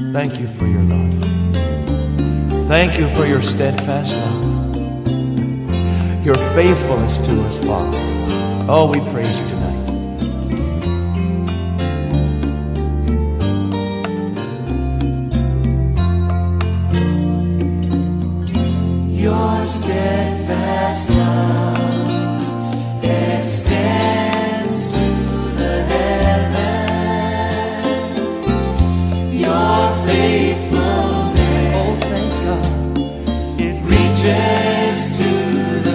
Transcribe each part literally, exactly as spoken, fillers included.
Thank you for your love. Thank you for your steadfast love, your faithfulness to us, Father. Oh, we praise you tonight. Your steadfast love extends to the heavens. Your faithfulness, Oh, thank God. it reaches to the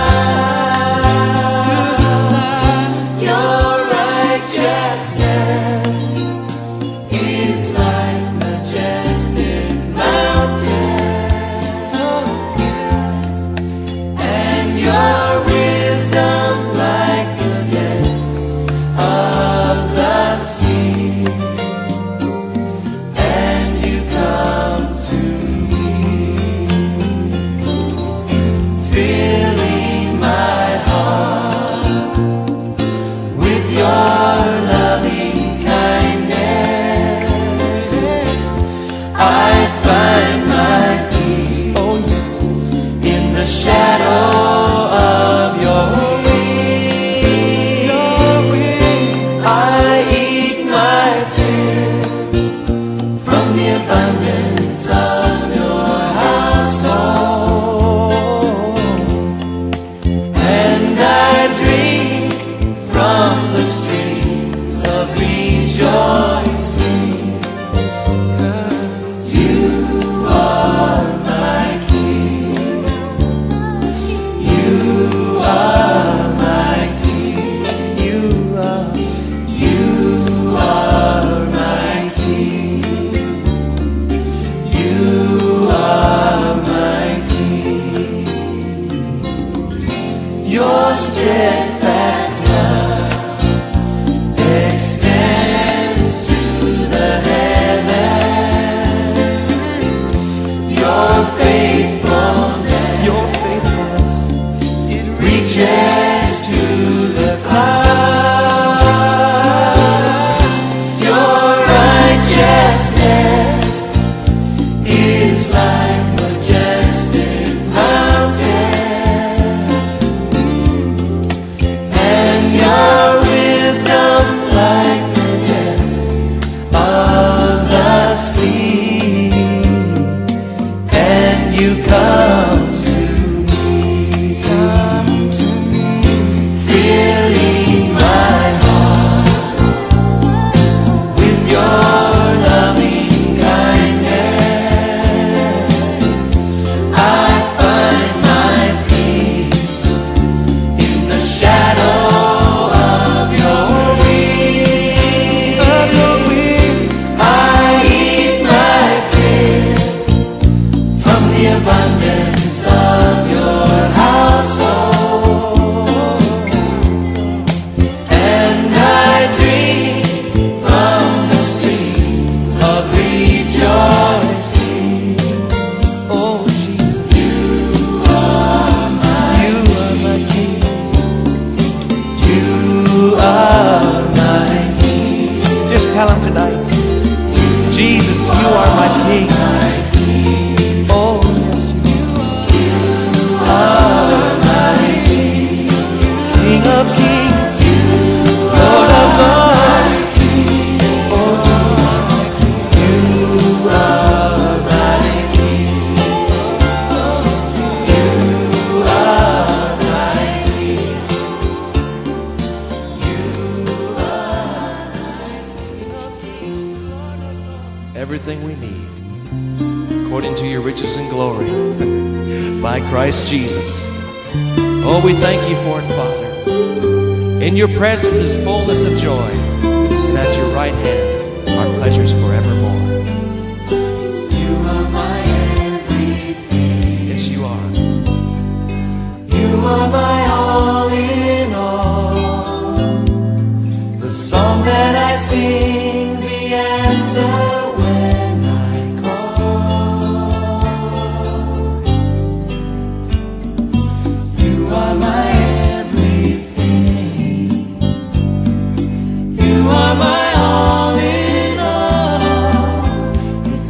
clouds. Your righteousness is like majestic mountains, and your wisdom like the depths of the sea. And you come to me, filling my heart with your loving kindness. I find my peace, Oh, yes. in the shadow of your wings. I eat my fill from the abundance of your household, and I drink from the streams of rejoicing. 'Cause you are my King. You are my King. You are. You are my King. You are my King. Your steadfast love extends to the heavens. Your faithfulness, Your faithfulness, it reaches to the clouds. Your righteousness is like majestic mountains, and your wisdom like the depths of the sea. And you come to me, come to me, filling my heart with your loving kindness. I find my peace in the shadow of your wings. of your wings. I eat my fill from the abundance of your household, and I drink from the streams of rejoicing. Oh, Jesus. You are my You are my King. You are my King. Just tell him tonight. Jesus, you are my King. My King. Oh, yes, you You are my King. King of kings, You Lord of are lords. my King. Oh, Jesus. You are my King. You are my King. You are my Everything we need, according to your riches and glory, by Christ Jesus. Oh, we thank you for it, Father. In your presence is fullness of joy, and at your right hand are pleasures forevermore. You are my everything. Yes, you are. You are my all in all. The song that I sing, the answer when I call. You are my everything. You are my all in all.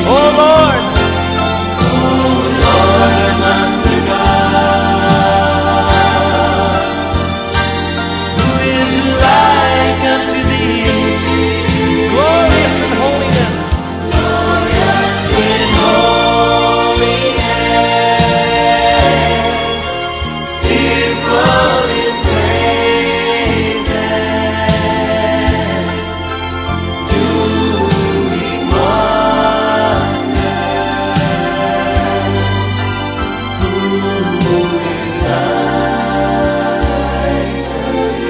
Oh Lord, Oh